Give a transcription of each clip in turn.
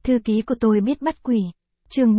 Thư ký của tôi biết bắt quỷ. Chương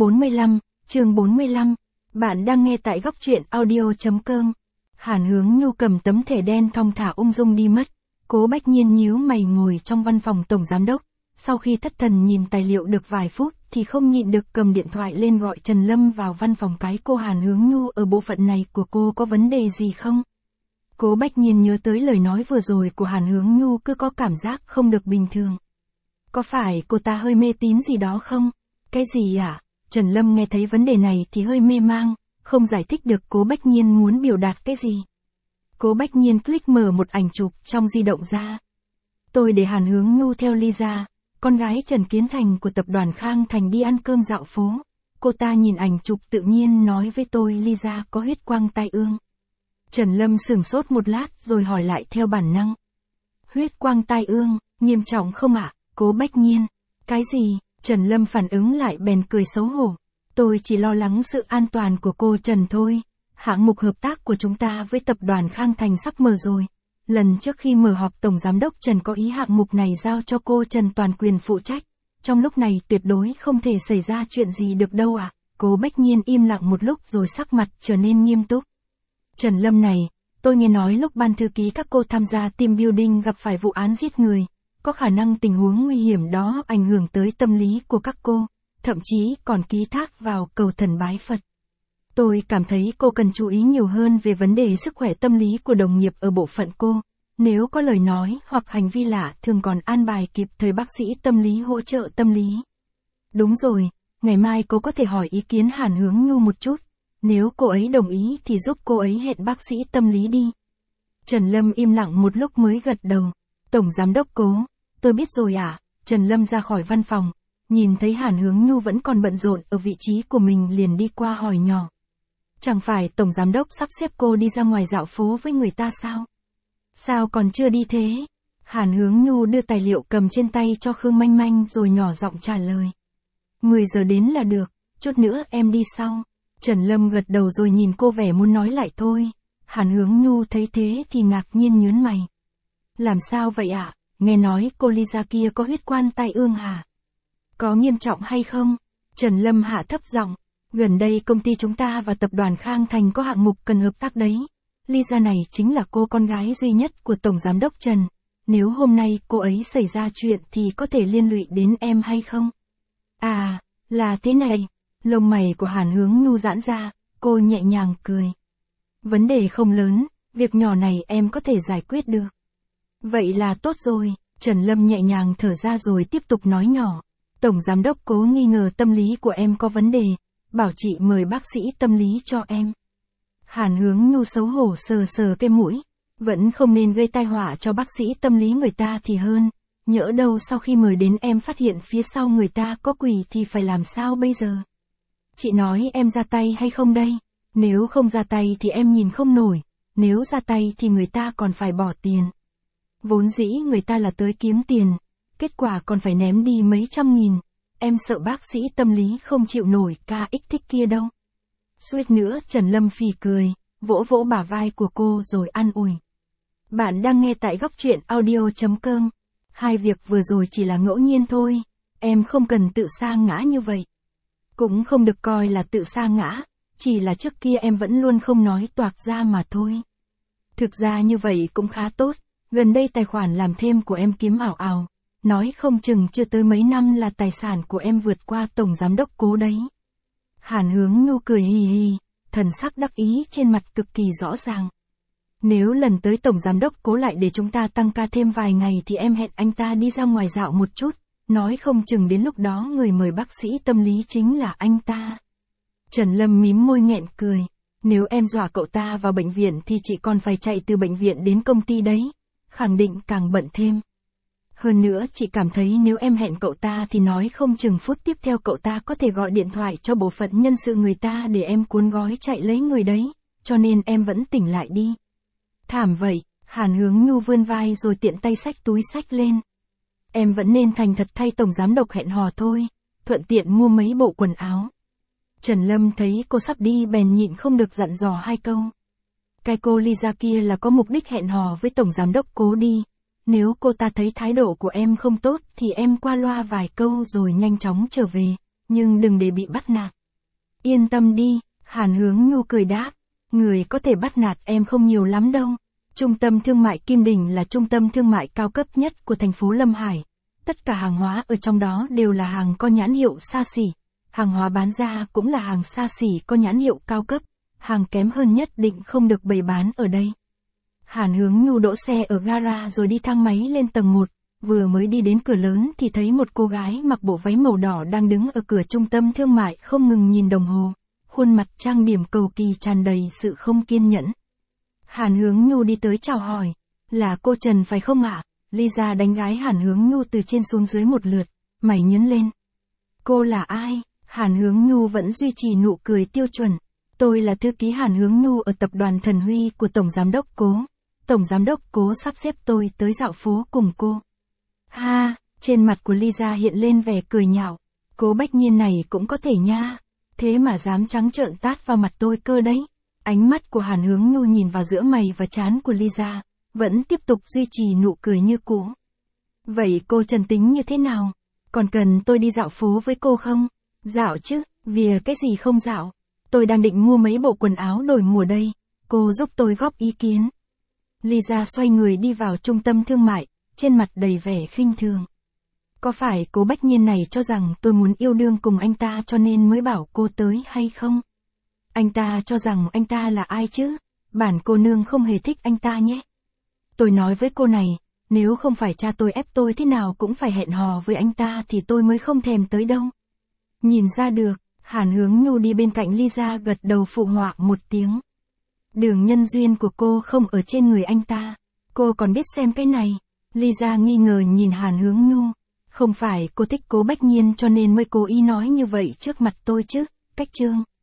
45. Bạn đang nghe tại góc truyện audio.com. Hàn Hướng Nhu cầm tấm thẻ đen thong thả ung dung đi mất. Cố Bách Nhiên nhíu mày ngồi trong văn phòng tổng giám đốc. Sau khi thất thần nhìn tài liệu được vài phút thì không nhịn được cầm điện thoại lên gọi Trần Lâm vào văn phòng. Cái cô Hàn Hướng Nhu ở bộ phận này của cô có vấn đề gì không? Cố Bách Nhiên nhớ tới lời nói vừa rồi của Hàn Hướng Nhu, cứ có cảm giác không được bình thường. Có phải cô ta hơi mê tín gì đó không? Cái gì ạ? Trần Lâm nghe thấy vấn đề này thì hơi mê mang, không giải thích được Cố Bách Nhiên muốn biểu đạt cái gì. Cố Bách Nhiên click mở một ảnh chụp trong di động ra. Tôi để Hàn Hướng Nhu theo Lisa, con gái Trần Kiến Thành của tập đoàn Khang Thành đi ăn cơm dạo phố. Cô ta nhìn ảnh chụp tự nhiên nói với tôi Lisa có huyết quang tai ương. Trần Lâm sửng sốt một lát rồi hỏi lại theo bản năng. Huyết quang tai ương, nghiêm trọng không ạ? Cố Bách Nhiên. Cái gì? Trần Lâm phản ứng lại bèn cười xấu hổ. Tôi chỉ lo lắng sự an toàn của cô Trần thôi. Hạng mục hợp tác của chúng ta với tập đoàn Khang Thành sắp mở rồi. Lần trước khi mở họp tổng giám đốc Trần có ý hạng mục này giao cho cô Trần toàn quyền phụ trách. Trong lúc này tuyệt đối không thể xảy ra chuyện gì được đâu ạ. Cố Bách Nhiên im lặng một lúc rồi sắc mặt trở nên nghiêm túc. Trần Lâm này, tôi nghe nói lúc ban thư ký các cô tham gia team building gặp phải vụ án giết người. Có khả năng tình huống nguy hiểm đó ảnh hưởng tới tâm lý của các cô, thậm chí còn ký thác vào cầu thần bái Phật. Tôi cảm thấy cô cần chú ý nhiều hơn về vấn đề sức khỏe tâm lý của đồng nghiệp ở bộ phận cô. Nếu có lời nói hoặc hành vi lạ thường còn an bài kịp thời bác sĩ tâm lý hỗ trợ tâm lý. Đúng rồi, ngày mai cô có thể hỏi ý kiến Hàn Hướng Nhu một chút. Nếu cô ấy đồng ý thì giúp cô ấy hẹn bác sĩ tâm lý đi. Trần Lâm im lặng một lúc mới gật đầu. Tổng giám đốc Cố, tôi biết rồi ạ. Trần Lâm ra khỏi văn phòng, nhìn thấy Hàn Hướng Nhu vẫn còn bận rộn ở vị trí của mình liền đi qua hỏi nhỏ. Chẳng phải tổng giám đốc sắp xếp cô đi ra ngoài dạo phố với người ta sao? Sao còn chưa đi thế? Hàn Hướng Nhu đưa tài liệu cầm trên tay cho Khương Manh Manh rồi nhỏ giọng trả lời. 10 giờ đến là được, chút nữa em đi sau. Trần Lâm gật đầu rồi nhìn cô vẻ muốn nói lại thôi. Hàn Hướng Nhu thấy thế thì ngạc nhiên nhớn mày. Làm sao vậy ạ? Nghe nói cô Lisa kia có huyết quan tai ương hả? Có nghiêm trọng hay không? Trần Lâm hạ thấp giọng. Gần đây công ty chúng ta và tập đoàn Khang Thành có hạng mục cần hợp tác đấy. Lisa này chính là cô con gái duy nhất của tổng giám đốc Trần. Nếu hôm nay cô ấy xảy ra chuyện thì có thể liên lụy đến em hay không? À, là thế này. Lông mày của Hàn Hướng Nhu giãn ra, cô nhẹ nhàng cười. Vấn đề không lớn, việc nhỏ này em có thể giải quyết được. Vậy là tốt rồi. Trần Lâm nhẹ nhàng thở ra rồi tiếp tục nói nhỏ. Tổng giám đốc Cố nghi ngờ tâm lý của em có vấn đề, bảo chị mời bác sĩ tâm lý cho em. Hàn Hướng Nhu xấu hổ sờ sờ cái mũi. Vẫn không nên gây tai họa cho bác sĩ tâm lý người ta thì hơn. Nhỡ đâu sau khi mời đến em phát hiện phía sau người ta có quỷ thì phải làm sao bây giờ? Chị nói em ra tay hay không đây? Nếu không ra tay thì em nhìn không nổi. Nếu ra tay thì người ta còn phải bỏ tiền. Vốn dĩ người ta là tới kiếm tiền. Kết quả còn phải ném đi mấy trăm nghìn. Em sợ bác sĩ tâm lý không chịu nổi KX thích kia đâu. Suýt nữa Trần Lâm phì cười, vỗ vỗ bả vai của cô rồi an ủi. Bạn đang nghe tại góc truyện audio.com. Hai việc vừa rồi chỉ là ngẫu nhiên thôi. Em không cần tự sa ngã như vậy. Cũng không được coi là tự sa ngã. Chỉ là trước kia em vẫn luôn không nói toạc ra mà thôi. Thực ra như vậy cũng khá tốt. Gần đây tài khoản làm thêm của em kiếm ảo ảo. Nói không chừng chưa tới mấy năm là tài sản của em vượt qua tổng giám đốc Cố đấy. Hàn Hướng Nhu cười hì hì, thần sắc đắc ý trên mặt cực kỳ rõ ràng. Nếu lần tới tổng giám đốc Cố lại để chúng ta tăng ca thêm vài ngày thì em hẹn anh ta đi ra ngoài dạo một chút. Nói không chừng đến lúc đó người mời bác sĩ tâm lý chính là anh ta. Trần Lâm mím môi nghẹn cười. Nếu em dọa cậu ta vào bệnh viện thì chị còn phải chạy từ bệnh viện đến công ty đấy. Khẳng định càng bận thêm. Hơn nữa chị cảm thấy nếu em hẹn cậu ta thì nói không chừng phút tiếp theo cậu ta có thể gọi điện thoại cho bộ phận nhân sự người ta để em cuốn gói chạy lấy người đấy. Cho nên em vẫn tỉnh lại đi. Thảm vậy, Hàn Hướng Nhu vươn vai rồi tiện tay xách túi xách lên. Em vẫn nên thành thật thay tổng giám đốc hẹn hò thôi, thuận tiện mua mấy bộ quần áo. Trần Lâm thấy cô sắp đi bèn nhịn không được dặn dò hai câu. Cái cô Lisa kia là có mục đích hẹn hò với tổng giám đốc Cố đi. Nếu cô ta thấy thái độ của em không tốt thì em qua loa vài câu rồi nhanh chóng trở về, nhưng đừng để bị bắt nạt. Yên tâm đi, Hàn Hướng Nhu cười đáp. Người có thể bắt nạt em không nhiều lắm đâu. Trung tâm thương mại Kim Đình là trung tâm thương mại cao cấp nhất của thành phố Lâm Hải. Tất cả hàng hóa ở trong đó đều là hàng có nhãn hiệu xa xỉ. Hàng hóa bán ra cũng là hàng xa xỉ có nhãn hiệu cao cấp. Hàng kém hơn nhất định không được bày bán ở đây. Hàn Hướng Nhu đỗ xe ở gara rồi đi thang máy lên tầng 1. Vừa mới đi đến cửa lớn thì thấy một cô gái mặc bộ váy màu đỏ đang đứng ở cửa trung tâm thương mại không ngừng nhìn đồng hồ. Khuôn mặt trang điểm cầu kỳ tràn đầy sự không kiên nhẫn. Hàn Hướng Nhu đi tới chào hỏi. Là cô Trần phải không ạ? Lisa đánh gái Hàn Hướng Nhu từ trên xuống dưới một lượt, mày nhướng lên. Cô là ai? Hàn Hướng Nhu vẫn duy trì nụ cười tiêu chuẩn. Tôi là thư ký Hàn Hướng Nhu ở tập đoàn Thần Huy của Tổng Giám đốc Cố. Tổng Giám đốc Cố sắp xếp tôi tới dạo phố cùng cô. Ha, trên mặt của Lisa hiện lên vẻ cười nhạo. Cố Bách Nhiên này cũng có thể nha. Thế mà dám trắng trợn tát vào mặt tôi cơ đấy. Ánh mắt của Hàn Hướng Nhu nhìn vào giữa mày và trán của Lisa, vẫn tiếp tục duy trì nụ cười như cũ. Vậy cô Trần tính như thế nào? Còn cần tôi đi dạo phố với cô không? Dạo chứ, vì cái gì không dạo? Tôi đang định mua mấy bộ quần áo đổi mùa đây. Cô giúp tôi góp ý kiến. Lisa xoay người đi vào trung tâm thương mại, trên mặt đầy vẻ khinh thường. Có phải Cố Bách Nhiên này cho rằng tôi muốn yêu đương cùng anh ta cho nên mới bảo cô tới hay không? Anh ta cho rằng anh ta là ai chứ? Bản cô nương không hề thích anh ta nhé. Tôi nói với cô này, nếu không phải cha tôi ép tôi thế nào cũng phải hẹn hò với anh ta thì tôi mới không thèm tới đâu. Nhìn ra được, Hàn Hướng Nhu đi bên cạnh Lisa gật đầu phụ họa một tiếng. Đường nhân duyên của cô không ở trên người anh ta. Cô còn biết xem cái này. Lisa nghi ngờ nhìn Hàn Hướng Nhu. Không phải cô thích Cố Bách Nhiên cho nên mới cố ý nói như vậy trước mặt tôi chứ, Cách Trương.